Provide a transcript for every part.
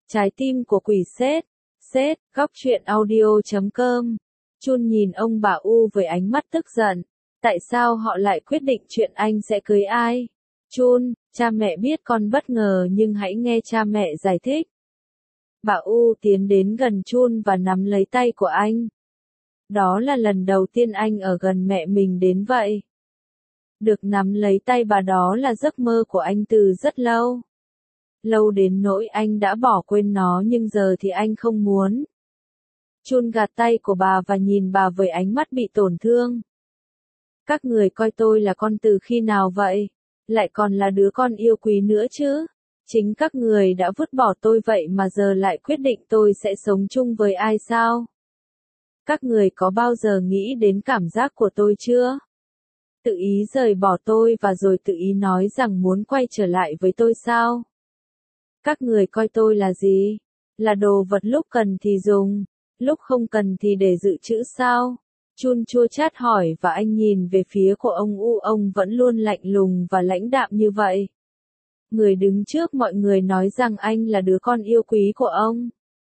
Trái tim của quỷ sét. Sét, góc truyện audio.com. Chun nhìn ông bà U với ánh mắt tức giận. Tại sao họ lại quyết định chuyện anh sẽ cưới ai? Chun, cha mẹ biết con bất ngờ nhưng hãy nghe cha mẹ giải thích. Bà U tiến đến gần Chun và nắm lấy tay của anh. Đó là lần đầu tiên anh ở gần mẹ mình đến vậy. Được nắm lấy tay bà đó là giấc mơ của anh từ rất lâu. Lâu đến nỗi anh đã bỏ quên nó nhưng giờ thì anh không muốn. Chun gạt tay của bà và nhìn bà với ánh mắt bị tổn thương. Các người coi tôi là con từ khi nào vậy? Lại còn là đứa con yêu quý nữa chứ? Chính các người đã vứt bỏ tôi vậy mà giờ lại quyết định tôi sẽ sống chung với ai sao? Các người có bao giờ nghĩ đến cảm giác của tôi chưa? Tự ý rời bỏ tôi và rồi tự ý nói rằng muốn quay trở lại với tôi sao? Các người coi tôi là gì? Là đồ vật lúc cần thì dùng, lúc không cần thì để dự trữ sao? Chun chua chát hỏi và anh nhìn về phía của ông U, ông vẫn luôn lạnh lùng và lãnh đạm như vậy. Người đứng trước mọi người nói rằng anh là đứa con yêu quý của ông.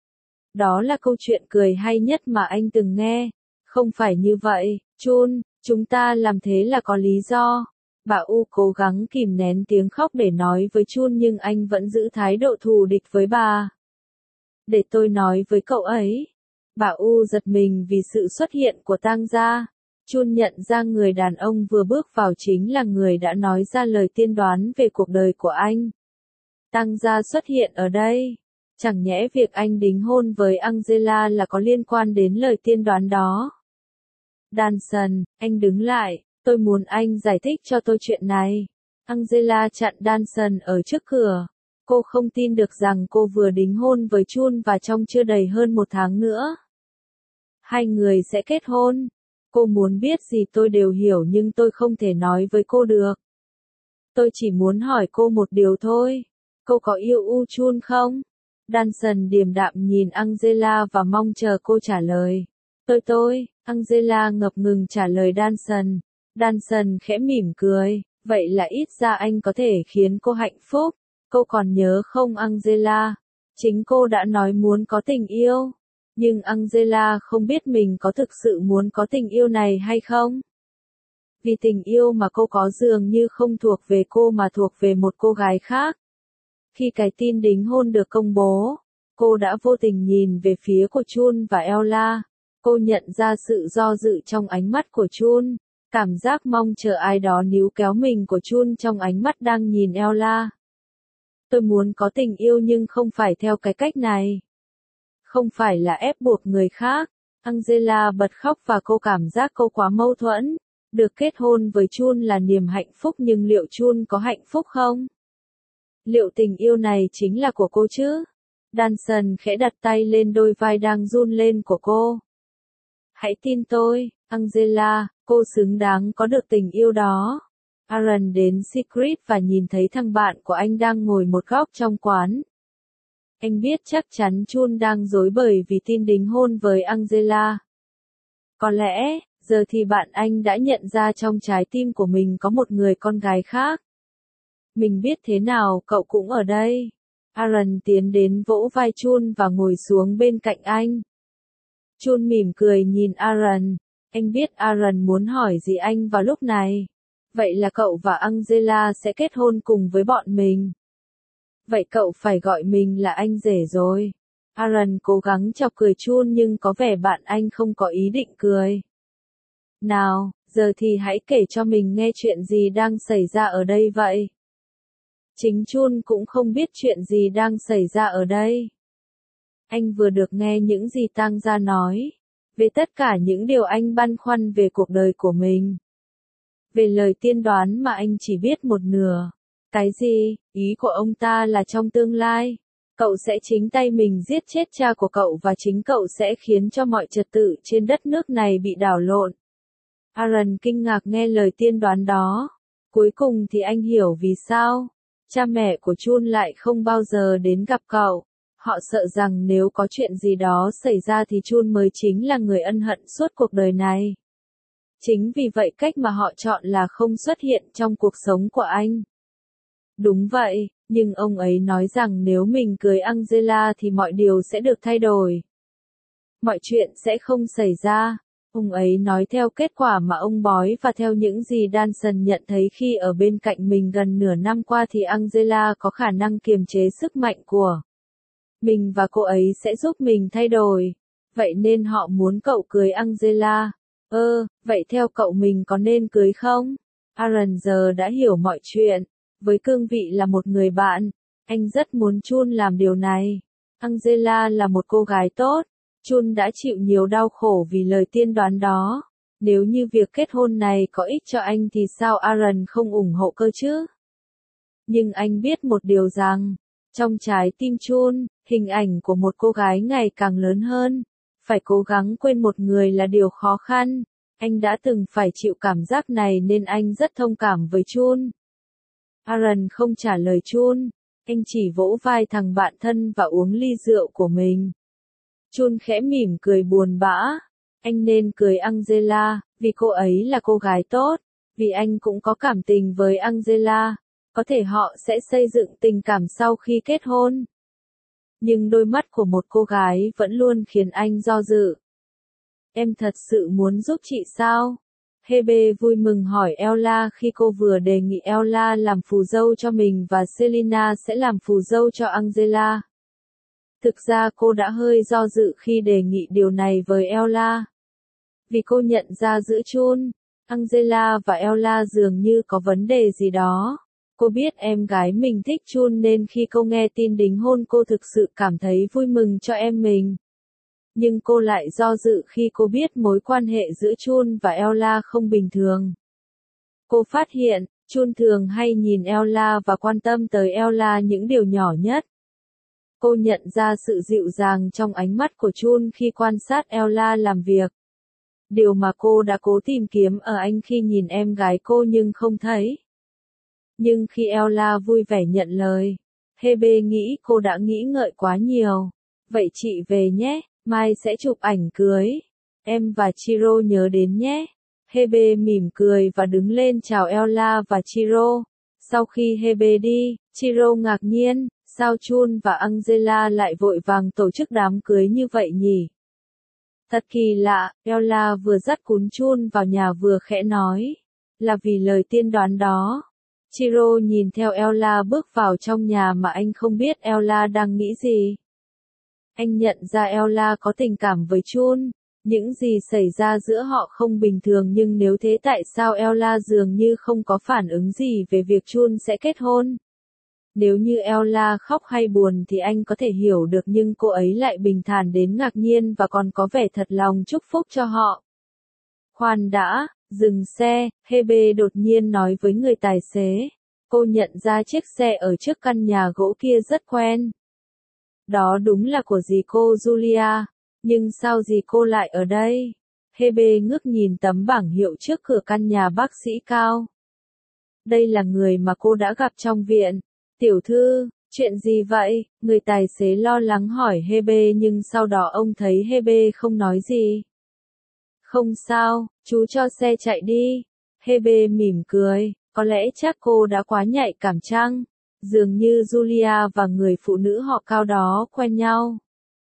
Đó là câu chuyện cười hay nhất mà anh từng nghe. Không phải như vậy, Chun, chúng ta làm thế là có lý do. Bà U cố gắng kìm nén tiếng khóc để nói với Chun nhưng anh vẫn giữ thái độ thù địch với bà. Để tôi nói với cậu ấy. Bà U giật mình vì sự xuất hiện của tang gia. Chun nhận ra người đàn ông vừa bước vào chính là người đã nói ra lời tiên đoán về cuộc đời của anh. Tang gia xuất hiện ở đây. Chẳng nhẽ việc anh đính hôn với Angela là có liên quan đến lời tiên đoán đó. Danson, anh đứng lại, tôi muốn anh giải thích cho tôi chuyện này. Angela chặn Danson ở trước cửa. Cô không tin được rằng cô vừa đính hôn với Chun và trong chưa đầy hơn 1 tháng nữa. Hai người sẽ kết hôn. Cô muốn biết gì tôi đều hiểu nhưng tôi không thể nói với cô được. Tôi chỉ muốn hỏi cô một điều thôi. Cô có yêu U Chun không? Danson điềm đạm nhìn Angela và mong chờ cô trả lời. Angela ngập ngừng trả lời Danson. Danson khẽ mỉm cười. Vậy là ít ra anh có thể khiến cô hạnh phúc. Cô còn nhớ không Angela? Chính cô đã nói muốn có tình yêu. Nhưng Angela không biết mình có thực sự muốn có tình yêu này hay không. Vì tình yêu mà cô có dường như không thuộc về cô mà thuộc về một cô gái khác. Khi cái tin đính hôn được công bố, cô đã vô tình nhìn về phía của Chun và Ella. Cô nhận ra sự do dự trong ánh mắt của Chun, cảm giác mong chờ ai đó níu kéo mình của Chun trong ánh mắt đang nhìn Ella. Tôi muốn có tình yêu nhưng không phải theo cái cách này. Không phải là ép buộc người khác. Angela bật khóc và cô cảm giác cô quá mâu thuẫn. Được kết hôn với Chun là niềm hạnh phúc nhưng liệu Chun có hạnh phúc không? Liệu tình yêu này chính là của cô chứ? Danson khẽ đặt tay lên đôi vai đang run lên của cô. Hãy tin tôi, Angela, cô xứng đáng có được tình yêu đó. Aaron đến Secret và nhìn thấy thằng bạn của anh đang ngồi một góc trong quán. Anh biết chắc chắn Chun đang rối bời vì tin đính hôn với Angela. Có lẽ, giờ thì bạn anh đã nhận ra trong trái tim của mình có một người con gái khác. Mình biết thế nào cậu cũng ở đây. Aaron tiến đến vỗ vai Chun và ngồi xuống bên cạnh anh. Chun mỉm cười nhìn Aaron. Anh biết Aaron muốn hỏi gì anh vào lúc này. Vậy là cậu và Angela sẽ kết hôn cùng với bọn mình. Vậy cậu phải gọi mình là anh rể rồi. Aaron cố gắng chọc cười Chun nhưng có vẻ bạn anh không có ý định cười. Nào, giờ thì hãy kể cho mình nghe chuyện gì đang xảy ra ở đây vậy. Chính Chun cũng không biết chuyện gì đang xảy ra ở đây. Anh vừa được nghe những gì tang gia nói. Về tất cả những điều anh băn khoăn về cuộc đời của mình. Về lời tiên đoán mà anh chỉ biết một nửa. Cái gì? Ý của ông ta là trong tương lai, cậu sẽ chính tay mình giết chết cha của cậu và chính cậu sẽ khiến cho mọi trật tự trên đất nước này bị đảo lộn. Aaron kinh ngạc nghe lời tiên đoán đó. Cuối cùng thì anh hiểu vì sao cha mẹ của Chun lại không bao giờ đến gặp cậu. Họ sợ rằng nếu có chuyện gì đó xảy ra thì Chun mới chính là người ân hận suốt cuộc đời này. Chính vì vậy cách mà họ chọn là không xuất hiện trong cuộc sống của anh. Đúng vậy, Nhưng ông ấy nói rằng nếu mình cưới Angela thì mọi điều sẽ được thay đổi. Mọi chuyện sẽ không xảy ra. Ông ấy nói theo kết quả mà ông bói và theo những gì Danson nhận thấy khi ở bên cạnh mình gần nửa năm qua thì Angela có khả năng kiềm chế sức mạnh của mình và cô ấy sẽ giúp mình thay đổi. Vậy nên họ muốn cậu cưới Angela. Vậy theo cậu mình có nên cưới không? Aaron giờ đã hiểu mọi chuyện. Với cương vị là một người bạn, anh rất muốn Chun làm điều này. Angela là một cô gái tốt. Chun đã chịu nhiều đau khổ vì lời tiên đoán đó. Nếu như việc kết hôn này có ích cho anh thì sao Aaron không ủng hộ cơ chứ? Nhưng anh biết một điều rằng, trong trái tim Chun, hình ảnh của một cô gái ngày càng lớn hơn. Phải cố gắng quên một người là điều khó khăn. Anh đã từng phải chịu cảm giác này nên anh rất thông cảm với Chun. Aaron không trả lời Chun. Anh chỉ vỗ vai thằng bạn thân và uống ly rượu của mình. Chun khẽ mỉm cười buồn bã. Anh nên cưới Angela, vì cô ấy là cô gái tốt. Vì anh cũng có cảm tình với Angela. Có thể họ sẽ xây dựng tình cảm sau khi kết hôn. Nhưng đôi mắt của một cô gái vẫn luôn khiến anh do dự. Em thật sự muốn giúp chị sao? Hebe vui mừng hỏi Ella khi cô vừa đề nghị Ella làm phù dâu cho mình và Selina sẽ làm phù dâu cho Angela. Thực ra cô đã hơi do dự khi đề nghị điều này với Ella. Vì cô nhận ra giữa Chun, Angela và Ella dường như có vấn đề gì đó. Cô biết em gái mình thích Chun nên khi cô nghe tin đính hôn cô thực sự cảm thấy vui mừng cho em mình. Nhưng cô lại do dự khi cô biết mối quan hệ giữa Chun và Ella không bình thường. Cô phát hiện, Chun thường hay nhìn Ella và quan tâm tới Ella những điều nhỏ nhất. Cô nhận ra sự dịu dàng trong ánh mắt của Chun khi quan sát Ella làm việc. Điều mà cô đã cố tìm kiếm ở anh khi nhìn em gái cô nhưng không thấy. Nhưng khi Ella vui vẻ nhận lời, Hebe nghĩ cô đã nghĩ ngợi quá nhiều. Vậy chị về nhé, mai sẽ chụp ảnh cưới. Em và Chiro nhớ đến nhé. Hebe mỉm cười và đứng lên chào Ella và Chiro. Sau khi Hebe đi, Chiro ngạc nhiên, sao Chun và Angela lại vội vàng tổ chức đám cưới như vậy nhỉ? Thật kỳ lạ, Ella vừa dắt cún Chun vào nhà vừa khẽ nói. Là vì lời tiên đoán đó. Chiro nhìn theo Ella bước vào trong nhà mà anh không biết Ella đang nghĩ gì. Anh nhận ra Ella có tình cảm với Chun. Những gì xảy ra giữa họ không bình thường nhưng nếu thế tại sao Ella dường như không có phản ứng gì về việc Chun sẽ kết hôn? Nếu như Ella khóc hay buồn thì anh có thể hiểu được nhưng cô ấy lại bình thản đến ngạc nhiên và còn có vẻ thật lòng chúc phúc cho họ. Khoan đã, dừng xe, Hebe đột nhiên nói với người tài xế. Cô nhận ra chiếc xe ở trước căn nhà gỗ kia rất quen. Đó đúng là của dì cô Julia. Nhưng sao dì cô lại ở đây? Hebe ngước nhìn tấm bảng hiệu trước cửa căn nhà bác sĩ cao. Đây là người mà cô đã gặp trong viện. Tiểu thư, chuyện gì vậy? Người tài xế lo lắng hỏi Hebe nhưng sau đó ông thấy Hebe không nói gì. Không sao, chú cho xe chạy đi. Hebe mỉm cười, có lẽ chắc cô đã quá nhạy cảm chăng? Dường như Julia và người phụ nữ họ cao đó quen nhau.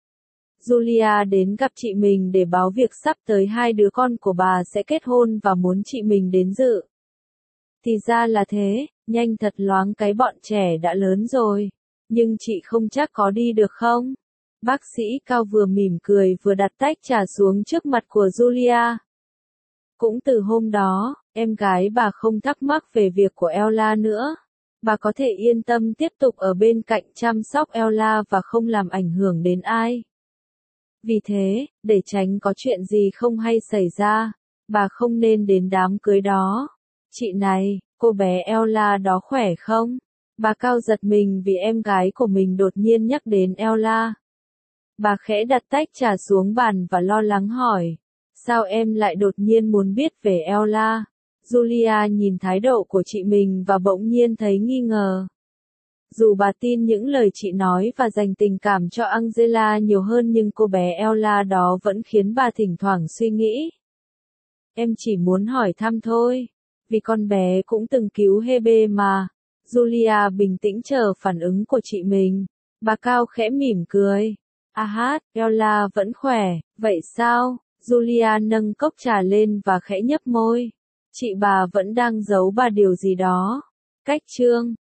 Julia đến gặp chị mình để báo việc sắp tới hai đứa con của bà sẽ kết hôn và muốn chị mình đến dự. Thì ra là thế, nhanh thật loáng cái bọn trẻ đã lớn rồi. Nhưng chị không chắc có đi được không? Bác sĩ cao vừa mỉm cười vừa đặt tách trà xuống trước mặt của Julia. Cũng từ hôm đó, em gái bà không thắc mắc về việc của Ella nữa. Bà có thể yên tâm tiếp tục ở bên cạnh chăm sóc Ella và không làm ảnh hưởng đến ai. Vì thế, để tránh có chuyện gì không hay xảy ra, bà không nên đến đám cưới đó. Chị này, cô bé Ella đó khỏe không? Bà cao giật mình vì em gái của mình đột nhiên nhắc đến Ella. Bà khẽ đặt tách trà xuống bàn và lo lắng hỏi. Sao em lại đột nhiên muốn biết về Ella? Julia nhìn thái độ của chị mình và bỗng nhiên thấy nghi ngờ. Dù bà tin những lời chị nói và dành tình cảm cho Angela nhiều hơn nhưng cô bé Ella đó vẫn khiến bà thỉnh thoảng suy nghĩ. Em chỉ muốn hỏi thăm thôi, vì con bé cũng từng cứu Hebe mà. Julia bình tĩnh chờ phản ứng của chị mình. Bà Cao khẽ mỉm cười. Ella vẫn khỏe, vậy sao? Julia nâng cốc trà lên và khẽ nhấp môi. Chị bà vẫn đang giấu bà điều gì đó. Cách chương